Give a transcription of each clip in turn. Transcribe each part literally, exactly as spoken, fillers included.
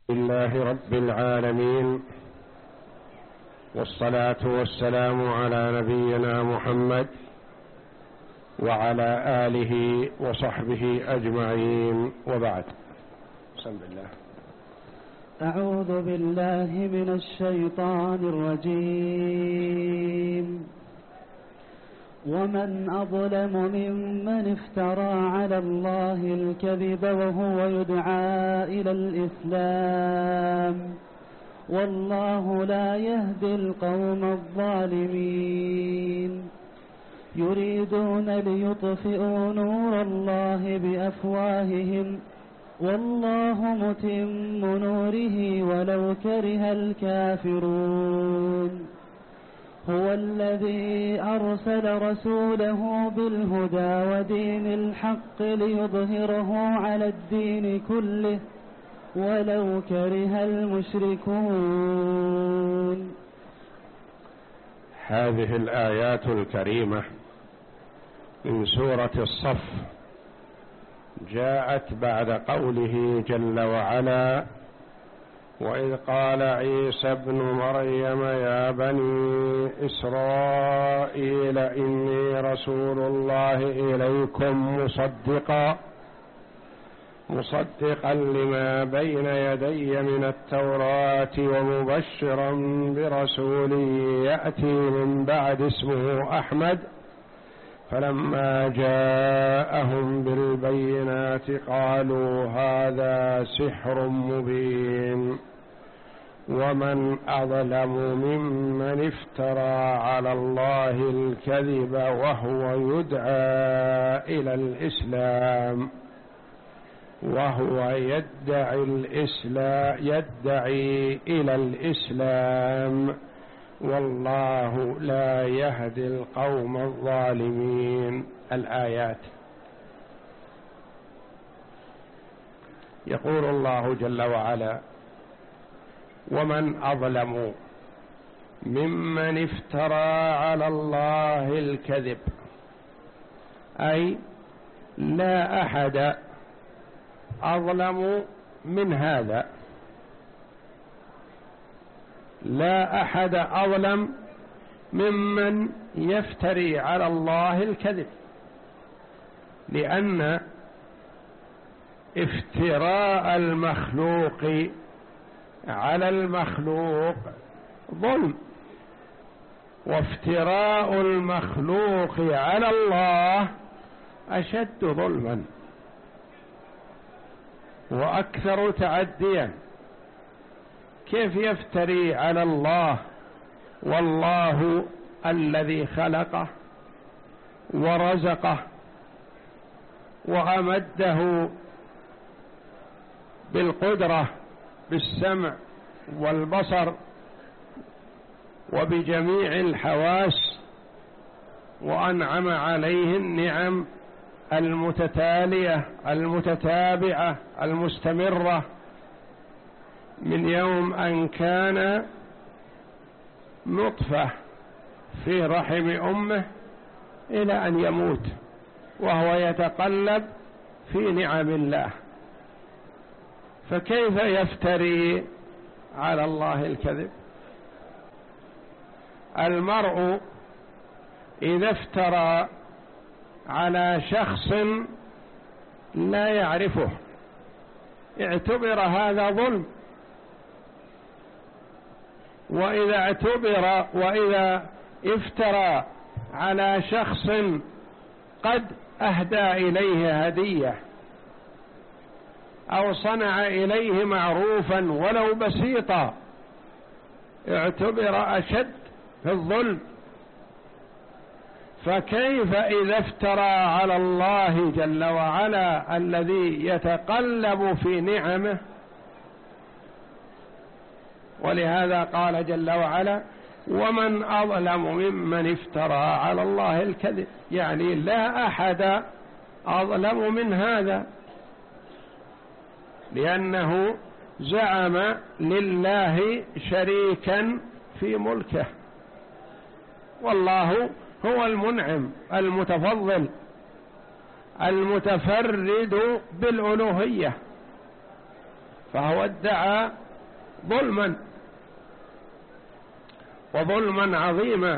لله رب العالمين، والصلاة والسلام على نبينا محمد وعلى آله وصحبه أجمعين، وبعد. بسم الله. أعوذ بالله من الشيطان الرجيم. ومن أظلم ممن افترى على الله الكذب وهو يدعى إلى الإسلام، والله لا يهدي القوم الظالمين. يريدون ليطفئوا نور الله بأفواههم والله متم نوره ولو كره الكافرون. هو الذي أرسل رسوله بالهدى ودين الحق ليظهره على الدين كله ولو كره المشركون. هذه الآيات الكريمة من سورة الصف جاءت بعد قوله جل وعلا: وإذ قال عيسى ابن مريم يا بني إسرائيل إني رسول الله إليكم مصدقا مصدقا لما بين يدي من التوراة ومبشرا برسول يأتي من بعد اسمه أحمد. فلما جاءهم بالبينات قالوا هذا سحر مبين. ومن أظلم ممن افترى على الله الكذب وهو يدعى إلى الإسلام وهو يدعي الإسلام يدعي إلى الإسلام والله لا يهدي القوم الظالمين. الآيات. يقول الله جل وعلا: ومن أظلم ممن افترى على الله الكذب، أي لا أحد أظلم من هذا، لا أحد أظلم ممن يفتري على الله الكذب، لأن افتراء المخلوق على المخلوق ظلم، وافتراء المخلوق على الله أشد ظلما وأكثر تعديا. كيف يفتري على الله والله الذي خلقه ورزقه وأمده بالقدرة بالسمع والبصر وبجميع الحواس، وأنعم عليه النعم المتتالية المتتابعة المستمرة من يوم أن كان نطفة في رحم أمه إلى أن يموت وهو يتقلب في نعم الله. فكيف يفتري على الله الكذب؟ المرء إذا افترى على شخص لا يعرفه اعتبر هذا ظلم، وإذا اعتبر وإذا افترى على شخص قد أهدى إليه هدية أو صنع إليه معروفا ولو بسيطا اعتبر أشد في الظلم. فكيف إذا افترى على الله جل وعلا الذي يتقلب في نعمه؟ ولهذا قال جل وعلا: ومن أظلم ممن افترى على الله الكذب، يعني لا أحد أظلم من هذا، لأنه زعم لله شريكا في ملكه، والله هو المنعم المتفضل المتفرد بالألوهية، فهو ادعى ظلما وظلما عظيما.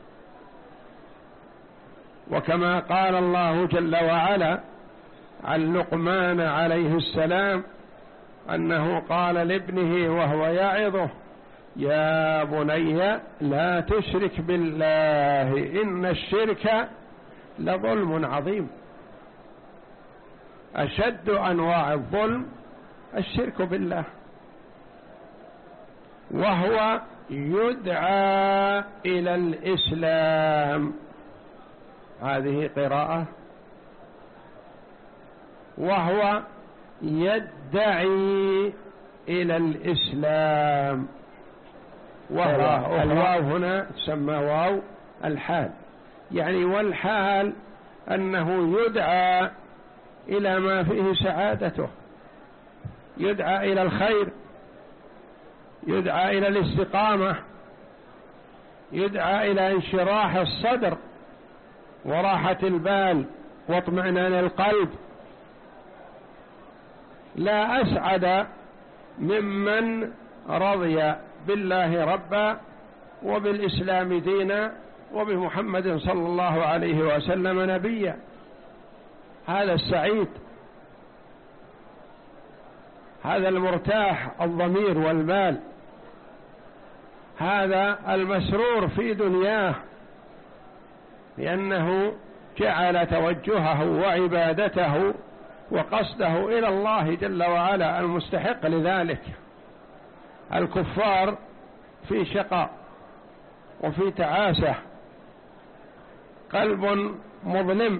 وكما قال الله جل وعلا عن لقمان عليه السلام أنه قال لابنه وهو يعظه: يا بني لا تشرك بالله إن الشرك لظلم عظيم. أشد أنواع الظلم الشرك بالله، وهو يدعى إلى الإسلام. هذه قراءة. وهو يدعي إلى الإسلام، وهو الواو هنا تسمى واو الحال، يعني والحال أنه يدعى إلى ما فيه سعادته، يدعى إلى الخير، يدعى إلى الاستقامة، يدعى إلى انشراح الصدر وراحة البال واطمئنان القلب. لا أسعد ممن رضي بالله ربا وبالإسلام دينا وبمحمد صلى الله عليه وسلم نبيا. هذا السعيد، هذا المرتاح الضمير والبال، هذا المسرور في دنياه، لأنه جعل توجهه وعبادته وقصده إلى الله جل وعلا المستحق لذلك. الكفار في شقاء وفي تعاسة، قلب مظلم،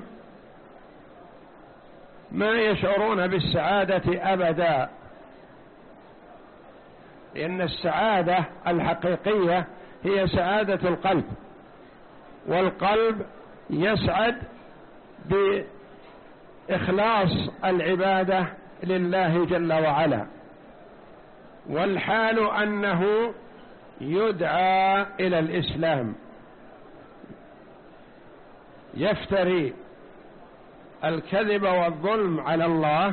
ما يشعرون بالسعادة أبدا، لأن السعادة الحقيقية هي سعادة القلب، والقلب يسعد بإخلاص العبادة لله جل وعلا. والحال أنه يدعى إلى الإسلام، يفتري الكذب والظلم على الله،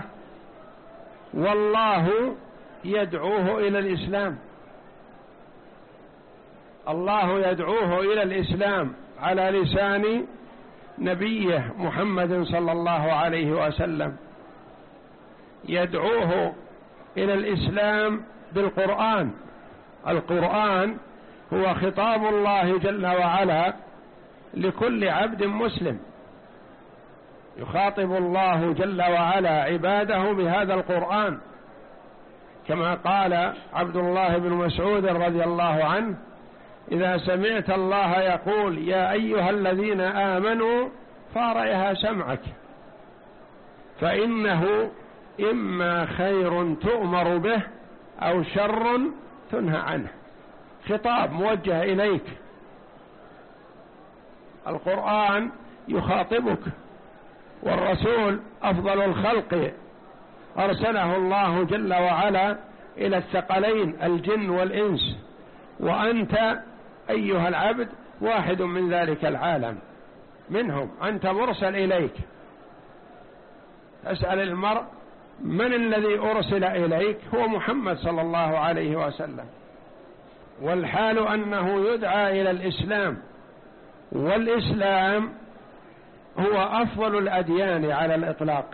والله يدعوه إلى الإسلام. الله يدعوه إلى الإسلام على لسان نبيه محمد صلى الله عليه وسلم، يدعوه إلى الإسلام بالقرآن. القرآن هو خطاب الله جل وعلا لكل عبد مسلم، يخاطب الله جل وعلا عباده بهذا القرآن، كما قال عبد الله بن مسعود رضي الله عنه: إذا سمعت الله يقول يا أيها الذين آمنوا فارعها سمعك، فإنه إما خير تؤمر به أو شر تنهى عنه. خطاب موجه إليك، القرآن يخاطبك، والرسول أفضل الخلق أرسله الله جل وعلا إلى الثقلين الجن والإنس، وأنت أيها العبد واحد من ذلك العالم، منهم، أنت مرسل إليك. أسأل المرء من الذي أرسل إليك؟ هو محمد صلى الله عليه وسلم. والحال أنه يدعى إلى الإسلام، والإسلام هو أفضل الأديان على الإطلاق،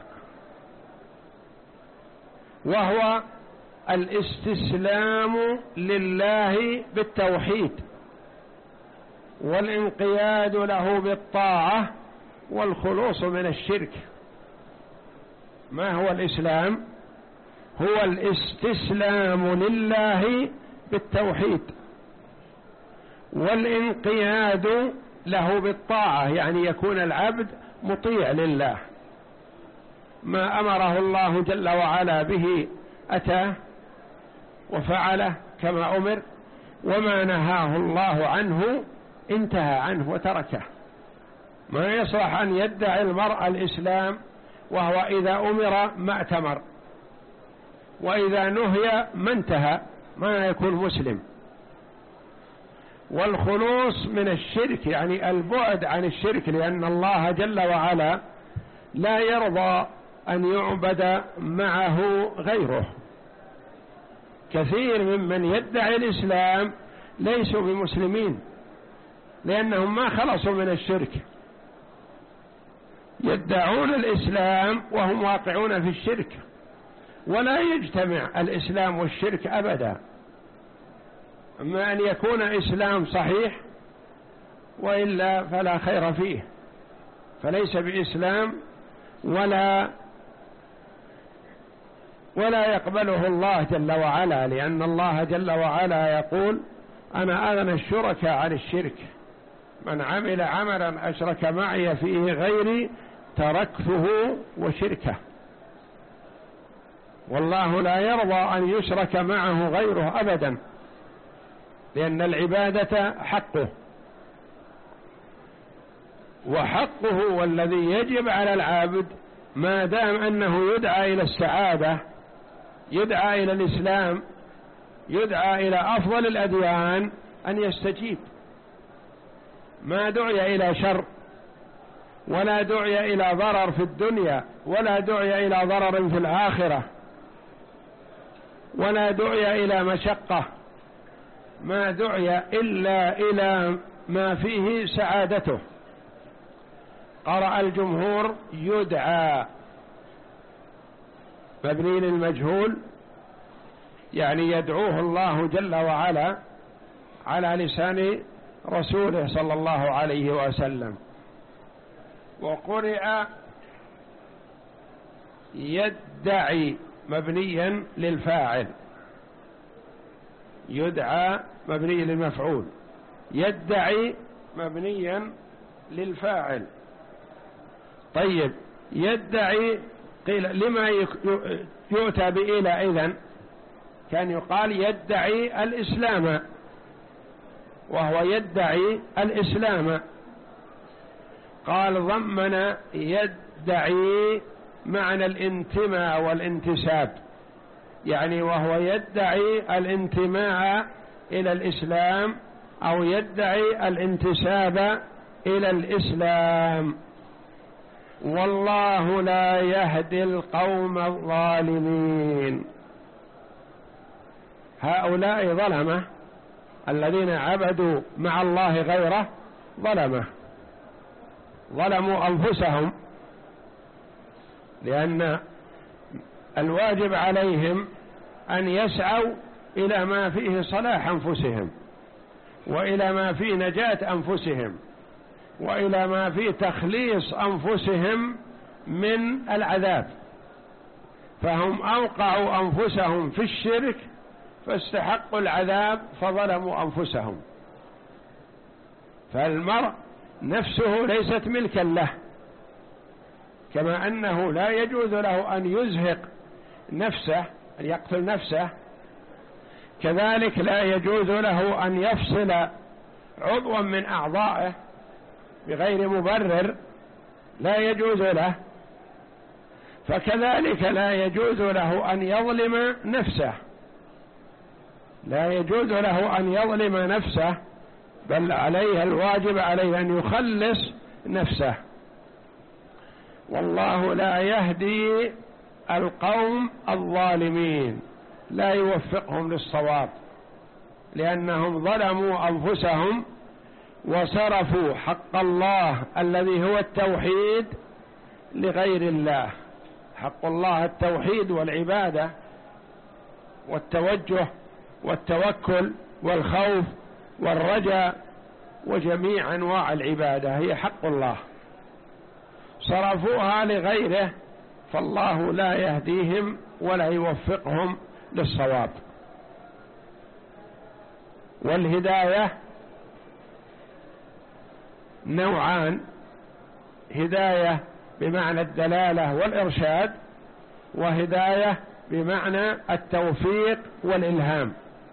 وهو الاستسلام لله بالتوحيد، والانقياد له بالطاعة، والخلوص من الشرك. ما هو الإسلام؟ هو الاستسلام لله بالتوحيد، والانقياد له بالطاعة، يعني يكون العبد مطيع لله، ما أمره الله جل وعلا به أتاه وفعله كما أمر، وما نهاه الله عنه انتهى عنه وتركه. ما يصلح أن يدعي المرء الإسلام وهو إذا أمر ما أتمر، وإذا نهي ما انتهى، ما يكون مسلم. والخلوص من الشرك يعني البعد عن الشرك، لأن الله جل وعلا لا يرضى أن يعبد معه غيره، كثير ممن يدعي الإسلام ليسوا بمسلمين، لأنهم ما خلصوا من الشرك، يدعون الإسلام وهم واقعون في الشرك، ولا يجتمع الإسلام والشرك أبدا. أما أن يكون إسلام صحيح وإلا فلا خير فيه، فليس بإسلام ولا ولا يقبله الله جل وعلا، لأن الله جل وعلا يقول: أنا أغنى الشركاء عن الشرك، من عمل عملا أشرك معي فيه غيري تركته وشركه. والله لا يرضى أن يشرك معه غيره أبدا، لأن العبادة حقه، وحقه والذي يجب على العابد ما دام أنه يدعى إلى السعادة، يدعى إلى الإسلام، يدعى إلى أفضل الأديان، أن يستجيب. ما دعي إلى شر، ولا دعي إلى ضرر في الدنيا، ولا دعي إلى ضرر في الآخرة، ولا دعي إلى مشقة، ما دعي إلا إلى ما فيه سعادته. قرأ الجمهور: يدعى، مبني للمجهول، يعني يدعوه الله جل وعلا على لسان رسوله صلى الله عليه وسلم. وقرئ يدعي، مبنيا للفاعل، يدعى مبني للمفعول، يدعي مبنيا للفاعل. طيب، يدعي قيل لما يؤتى بإلى؟ إذن كان يقال يدعي الإسلام، وهو يدعي الإسلام. قال ضمن يدعي معنى الانتماء والانتساب، يعني وهو يدعي الانتماء إلى الإسلام أو يدعي الانتساب إلى الإسلام. والله لا يهدي القوم الظالمين. هؤلاء ظلمة الذين عبدوا مع الله غيره، ظلمة، ظلموا أنفسهم، لأن الواجب عليهم أن يسعوا إلى ما فيه صلاح أنفسهم، وإلى ما فيه نجاة أنفسهم، وإلى ما فيه تخليص أنفسهم من العذاب. فهم أوقعوا أنفسهم في الشرك فاستحقوا العذاب فظلموا أنفسهم. فالمرء نفسه ليست ملكا له، كما أنه لا يجوز له أن يزهق نفسه، أن يقتل نفسه، كذلك لا يجوز له أن يفصل عضوا من أعضائه بغير مبرر، لا يجوز له. فكذلك لا يجوز له أن يظلم نفسه، لا يجوز له أن يظلم نفسه، بل عليه الواجب عليه أن يخلص نفسه. والله لا يهدي القوم الظالمين، لا يوفقهم للصواب، لأنهم ظلموا أنفسهم وصرفوا حق الله الذي هو التوحيد لغير الله. حق الله التوحيد والعبادة والتوجه والتوكل والخوف والرجاء وجميع أنواع العبادة هي حق الله، صرفوها لغيره، فالله لا يهديهم ولا يوفقهم للصواب. والهداية نوعان: هداية بمعنى الدلالة والإرشاد، وهداية بمعنى التوفيق والإلهام.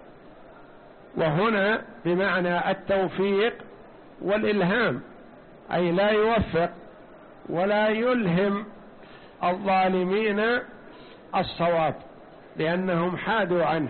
وهنا بمعنى التوفيق والإلهام، أي لا يوفق ولا يلهم الظالمين الصواب لأنهم حادوا عنه.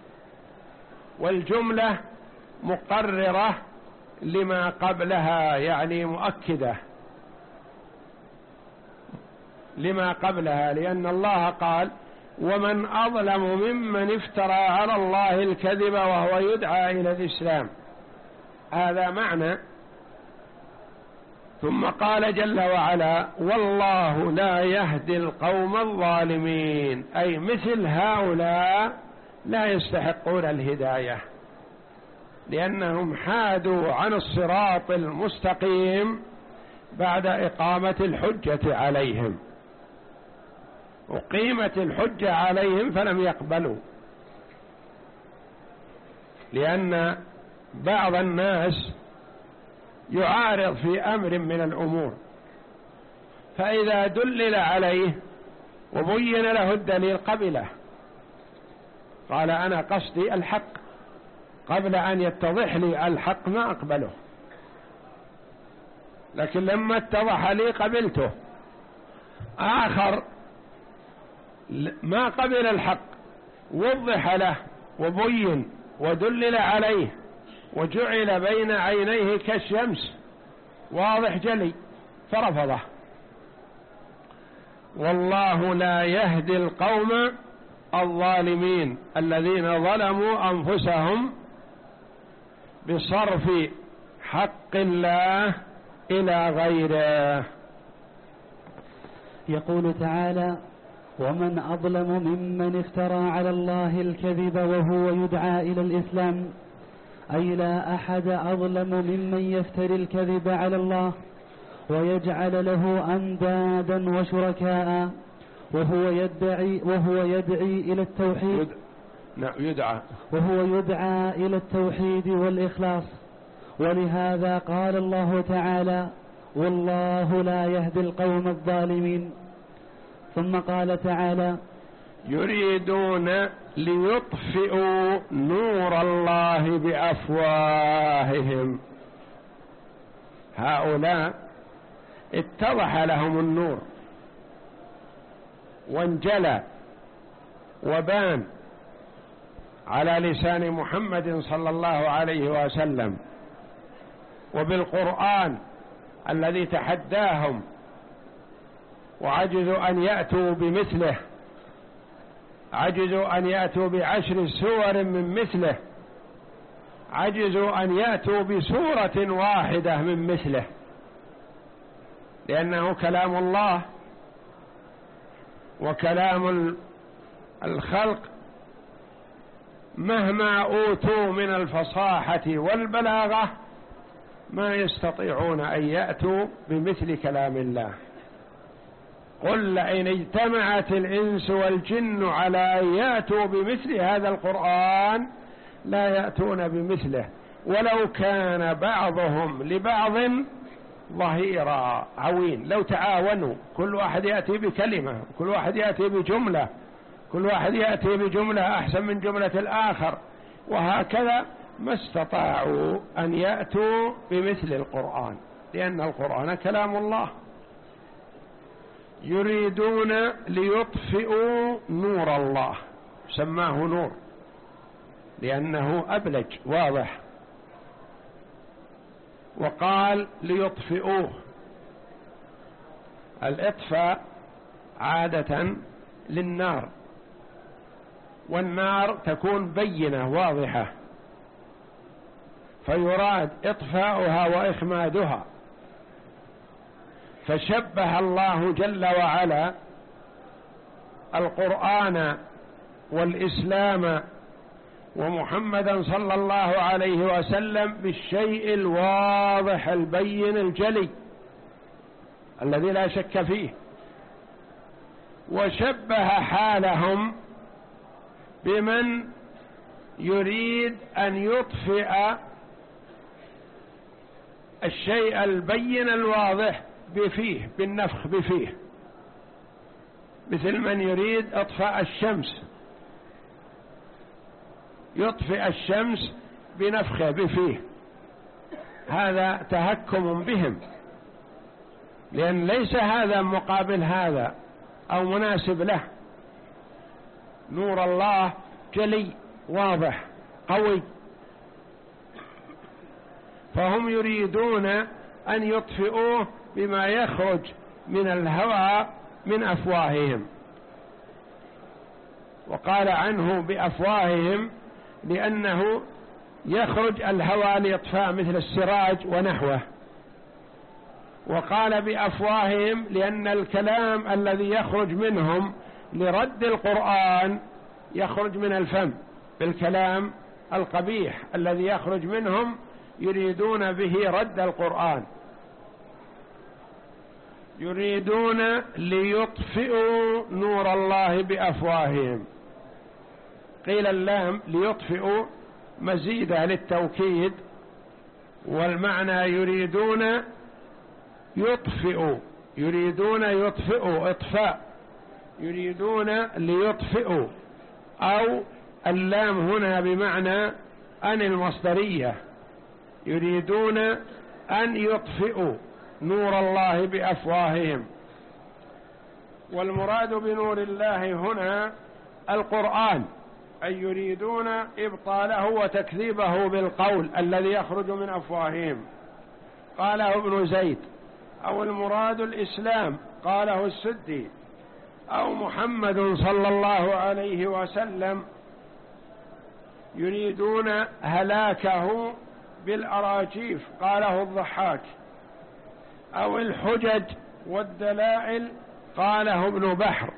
والجملة مقررة لما قبلها، يعني مؤكدة لما قبلها، لأن الله قال: ومن أظلم ممن افترى على الله الكذب وهو يدعى إلى الإسلام. هذا معنى. ثم قال جل وعلا والله لا يهدي القوم الظالمين، أي مثل هؤلاء لا يستحقون الهداية لأنهم حادوا عن الصراط المستقيم بعد إقامة الحجة عليهم، أقيمت الحجة عليهم فلم يقبلوا، لأن بعض الناس يعارض في أمر من الأمور، فإذا دلل عليه وبين له الدليل قبله، قال أنا قصدي الحق، قبل أن يتضح لي الحق ما أقبله، لكن لما اتضح لي قبلته. آخر ما قبل الحق، وضح له وبين ودلل عليه وجعل بين عينيه كالشمس واضح جلي فرفضه. والله لا يهدي القوم الظالمين الذين ظلموا أنفسهم بصرف حق الله إلى غيره. يقول تعالى ومن أظلم ممن افترى على الله الكذب وهو يدعى إلى الإسلام، أي لا أحد أظلم ممن يفتري الكذب على الله ويجعل له أندادا وشركاء وهو يدعي وهو يدعي إلى التوحيد نعم يدعى وهو يدعى إلى التوحيد والإخلاص. ولهذا قال الله تعالى والله لا يهدي القوم الظالمين. ثم قال تعالى يريدون ليطفئوا نور الله بأفواههم. هؤلاء اتضح لهم النور وانجلى وبان على لسان محمد صلى الله عليه وسلم وبالقرآن الذي تحداهم وعجزوا أن يأتوا بمثله، عجزوا أن يأتوا بعشر سور من مثله، عجزوا أن يأتوا بسورة واحدة من مثله، لأنه كلام الله وكلام الخلق مهما أوتوا من الفصاحة والبلاغة ما يستطيعون أن يأتوا بمثل كلام الله. قل لئن اجتمعت الإنس والجن على أن يأتوا بمثل هذا القرآن لا يأتون بمثله ولو كان بعضهم لبعض ظهيرا عوين. لو تعاونوا كل واحد يأتي بكلمة، كل واحد يأتي بجملة، كل واحد يأتي بجملة أحسن من جملة الآخر، وهكذا ما استطاعوا أن يأتوا بمثل القرآن، لأن القرآن كلام الله. يريدون ليطفئوا نور الله، سماه نور لأنه أبلج واضح، وقال ليطفئوه. الإطفاء عادة للنار، والنار تكون بينة واضحة، فيراد إطفاؤها وإخمادها. فشبه الله جل وعلا القرآن والإسلام ومحمدا صلى الله عليه وسلم بالشيء الواضح البين الجلي الذي لا شك فيه، وشبه حالهم بمن يريد أن يطفئ الشيء البين الواضح بفيه، بالنفخ بفيه، مثل من يريد إطفاء الشمس، يطفئ الشمس بنفخه بفيه. هذا تهكم بهم، لأن ليس هذا مقابل هذا أو مناسب له. نور الله جلي واضح قوي، فهم يريدون أن يطفئوه بما يخرج من الهواء من أفواههم. وقال عنه بأفواههم لأنه يخرج الهوى لإطفاء مثل السراج ونحوه، وقال بأفواههم لأن الكلام الذي يخرج منهم لرد القرآن يخرج من الفم بالكلام القبيح الذي يخرج منهم يريدون به رد القرآن، يريدون ليطفئوا نور الله بأفواههم. قيل اللام ليطفئوا مزيدة للتوكيد، والمعنى يريدون يطفئوا، يريدون يطفئوا إطفاء، يريدون ليطفئوا، أو اللام هنا بمعنى أن المصدرية، يريدون أن يطفئوا نور الله بأفواههم. والمراد بنور الله هنا القرآن، أي يريدون إبطاله وتكذيبه بالقول الذي يخرج من أفواههم، قاله ابن زيد. أو المراد الإسلام، قاله السدي. أو محمد صلى الله عليه وسلم، يريدون هلاكه بالأراجيف، قاله الضحاك. أو الحجج والدلائل، قاله ابن بحر.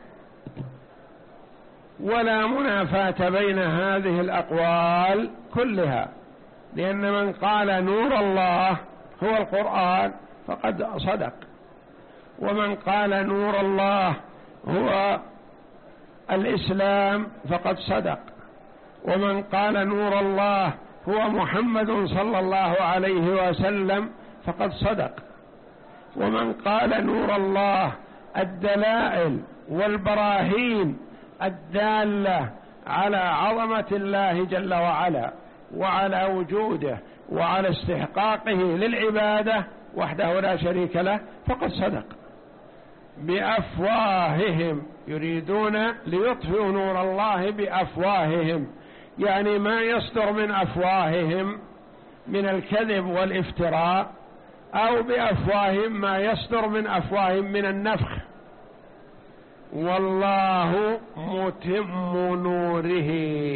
ولا منافاة بين هذه الأقوال كلها، لأن من قال نور الله هو القرآن فقد صدق، ومن قال نور الله هو الإسلام فقد صدق، ومن قال نور الله هو محمد صلى الله عليه وسلم فقد صدق، ومن قال نور الله الدلائل والبراهين الدالة على عظمة الله جل وعلا وعلى وجوده وعلى استحقاقه للعبادة وحده لا شريك له فقد صدق. بأفواههم، يريدون ليطفئوا نور الله بأفواههم، يعني ما يصدر من أفواههم من الكذب والافتراء، أو بأفواههم ما يصدر من أفواههم من النفخ. والله متم نوره،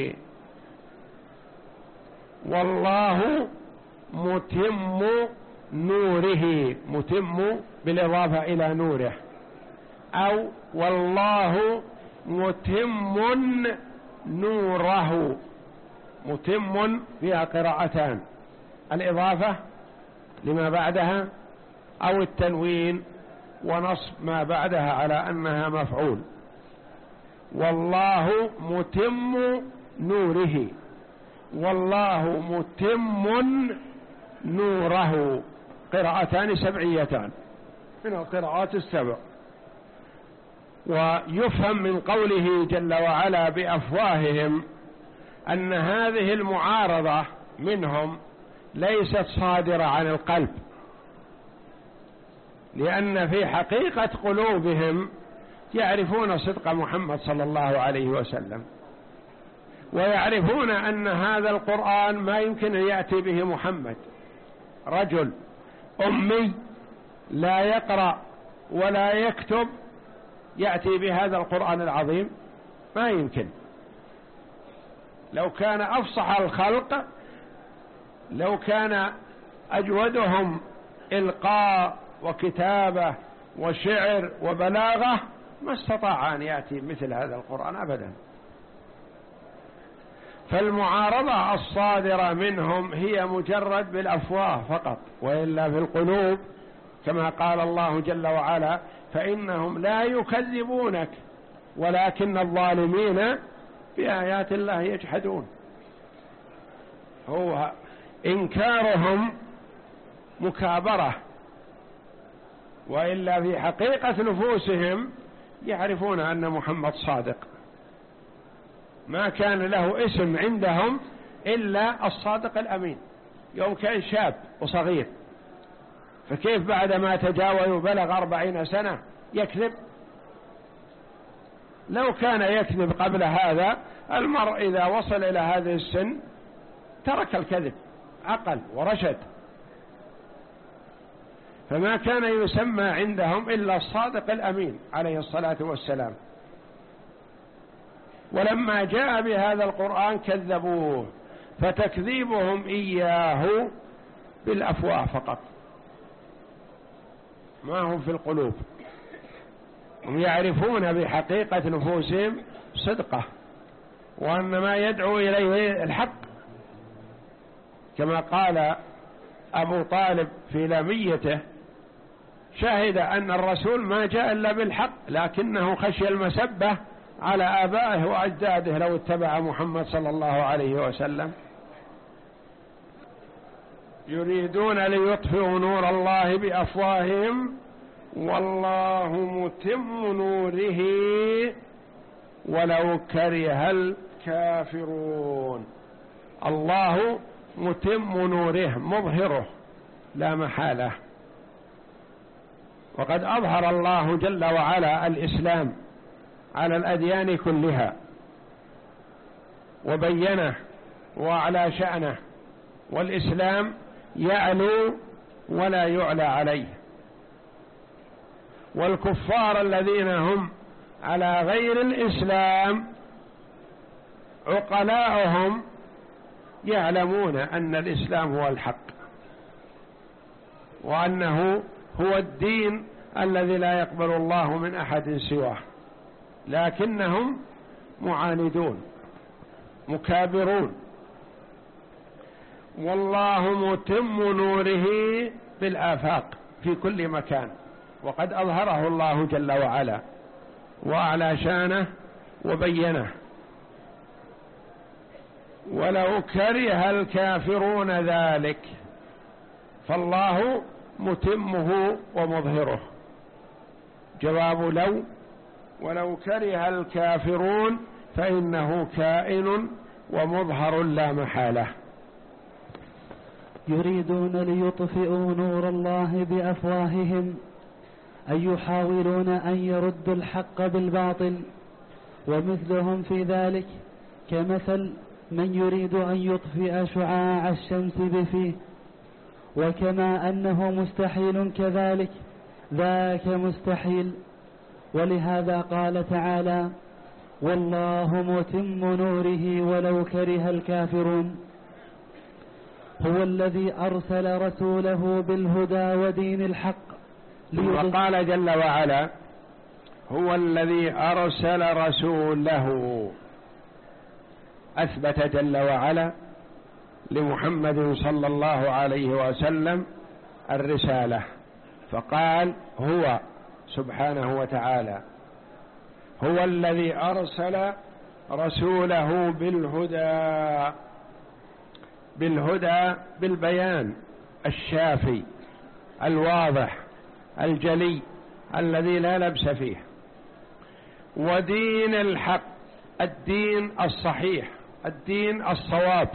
والله متم نوره، متم بالإضافة إلى نوره، أو والله متم نوره. متم فيها قراءتان، الإضافة لما بعدها أو التنوين ونصب ما بعدها على أنها مفعول. والله متم نوره، والله متم نوره، قراءتان سبعيتان من القراءات السبع. ويفهم من قوله جل وعلا بأفواههم أن هذه المعارضة منهم ليست صادرة عن القلب، لأن في حقيقة قلوبهم يعرفون صدق محمد صلى الله عليه وسلم، ويعرفون أن هذا القرآن ما يمكن أن يأتي به محمد، رجل أمي لا يقرأ ولا يكتب يأتي بهذا القرآن العظيم، ما يمكن. لو كان أفصح الخلق، لو كان أجودهم إلقاء وكتابة وشعر وبلاغة ما استطاع أن يأتي مثل هذا القرآن أبدا. فالمعارضة الصادرة منهم هي مجرد بالأفواه فقط، وإلا في القلوب كما قال الله جل وعلا فإنهم لا يكذبونك ولكن الظالمين بآيات الله يجحدون. هو إنكارهم مكابرة، وإلا في حقيقة نفوسهم يعرفون أن محمد صادق. ما كان له اسم عندهم إلا الصادق الأمين، يوم كان شاب وصغير، فكيف بعد ما تجاوز وبلغ أربعين سنة يكذب؟ لو كان يكذب قبل هذا، المرء إذا وصل إلى هذه السن ترك الكذب، عقل ورشد. فما كان يسمى عندهم إلا الصادق الأمين عليه الصلاة والسلام. ولما جاء بهذا القرآن كذبوه، فتكذيبهم إياه بالأفواه فقط، ما هم في القلوب. هم يعرفون بحقيقة نفوسهم صدقه، وأن ما يدعو إليه الحق، كما قال أبو طالب في لاميته: شهد أن الرسول ما جاء إلا بالحق، لكنه خشي المسبة على آبائه وأجداده لو اتبع محمد صلى الله عليه وسلم. يريدون ليطفئوا نور الله بأفواههم والله متم نوره ولو كره الكافرون. الله متم نوره، مظهره لا محالة. وقد أظهر الله جل وعلا الإسلام على الأديان كلها وبينه وعلى شأنه، والإسلام يعلو ولا يعلى عليه، والكفار الذين هم على غير الإسلام عقلاؤهم يعلمون أن الإسلام هو الحق، وأنه هو الدين الذي لا يقبل الله من أحد سواه، لكنهم معاندون مكابرون. والله متم نوره بالآفاق في كل مكان، وقد أظهره الله جل وعلا وأعلى شانه وبينه. ولو كره الكافرون ذلك فالله متمه ومظهره. جواب لو: ولو كره الكافرون فإنه كائن ومظهر لا محالة. يريدون ليطفئوا نور الله بأفواههم، أي يحاولون أن يردوا الحق بالباطل، ومثلهم في ذلك كمثل من يريد أن يطفئ شعاع الشمس بفيه، وكما أنه مستحيل كذلك ذاك مستحيل. ولهذا قال تعالى: والله متم نوره ولو كره الكافرون. هو الذي أرسل رسوله بالهدى ودين الحق. وقال جل وعلا: هو الذي أرسل رسوله. أثبت جل وعلا لمحمد صلى الله عليه وسلم الرسالة، فقال هو سبحانه وتعالى هو الذي أرسل رسوله بالهدى، بالهدى بالبيان الشافي الواضح الجلي الذي لا لبس فيه، ودين الحق، الدين الصحيح، الدين الصواب،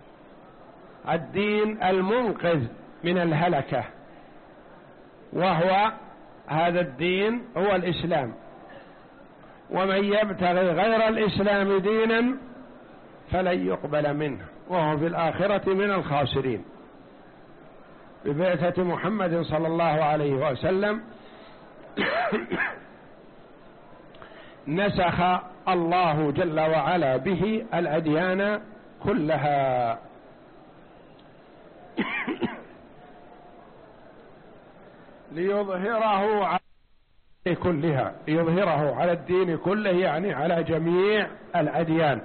الدين المنقذ من الهلكة، وهو هذا الدين هو الإسلام. ومن يبتغي غير الإسلام دينا فلن يقبل منه وهو في الآخرة من الخاسرين. ببعثة محمد صلى الله عليه وسلم نسخ الله جل وعلا به الأديان كلها. ليظهره على كلها، ليظهره على الدين كله، يعني على جميع الأديان،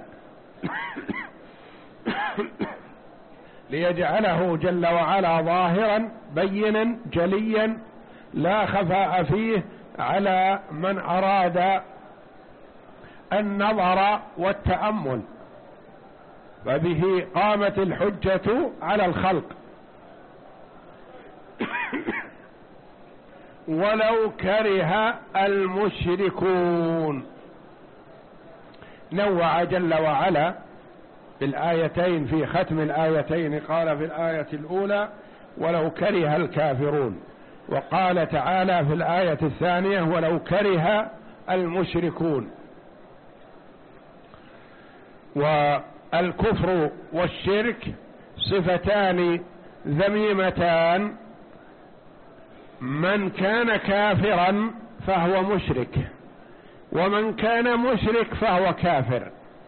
ليجعله جل وعلا ظاهرا بينا جليا لا خفاء فيه على من أراد النظر والتأمل، فبه قامت الحجة على الخلق. ولو كره المشركون، نوع جل وعلا بالآيتين في ختم الآيتين، قال في الآية الأولى ولو كره الكافرون، وقال تعالى في الآية الثانية ولو كره المشركون. والكفر والشرك صفتان ذميمتان، من كان كافرا فهو مشرك، ومن كان مشرك فهو كافر،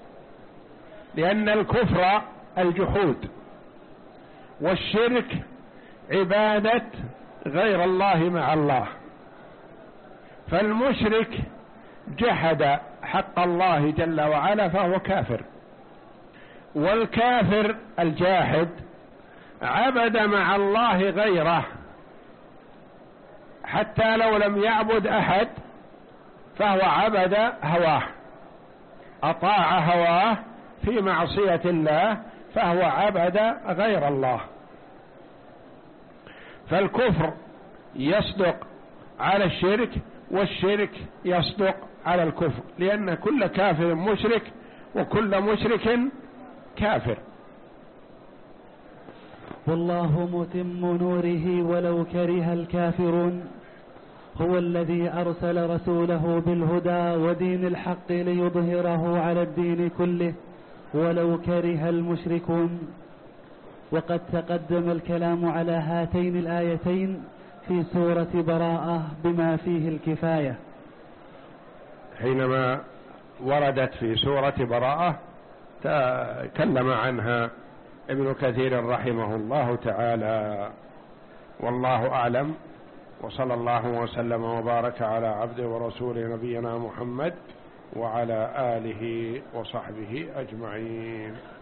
لأن الكفر الجحود، والشرك عبادة غير الله مع الله. فالمشرك جحد حق الله جل وعلا فهو كافر، والكافر الجاحد عبد مع الله غيره، حتى لو لم يعبد أحد فهو عبد هواه، أطاع هواه في معصية الله، فهو عبد غير الله. فالكفر يصدق على الشرك، والشرك يصدق على الكفر، لأن كل كافر مشرك وكل مشرك كافر. والله متم نوره ولو كره الكافرون. هو الذي أرسل رسوله بالهدى ودين الحق ليظهره على الدين كله ولو كره المشركون. وقد تقدم الكلام على هاتين الآيتين في سورة براءة بما فيه الكفاية. حينما وردت في سورة براءة تكلم عنها ابن كثير رحمه الله تعالى، والله أعلم، وصلى الله وسلم وبارك على عبده ورسوله نبينا محمد وعلى آله وصحبه أجمعين.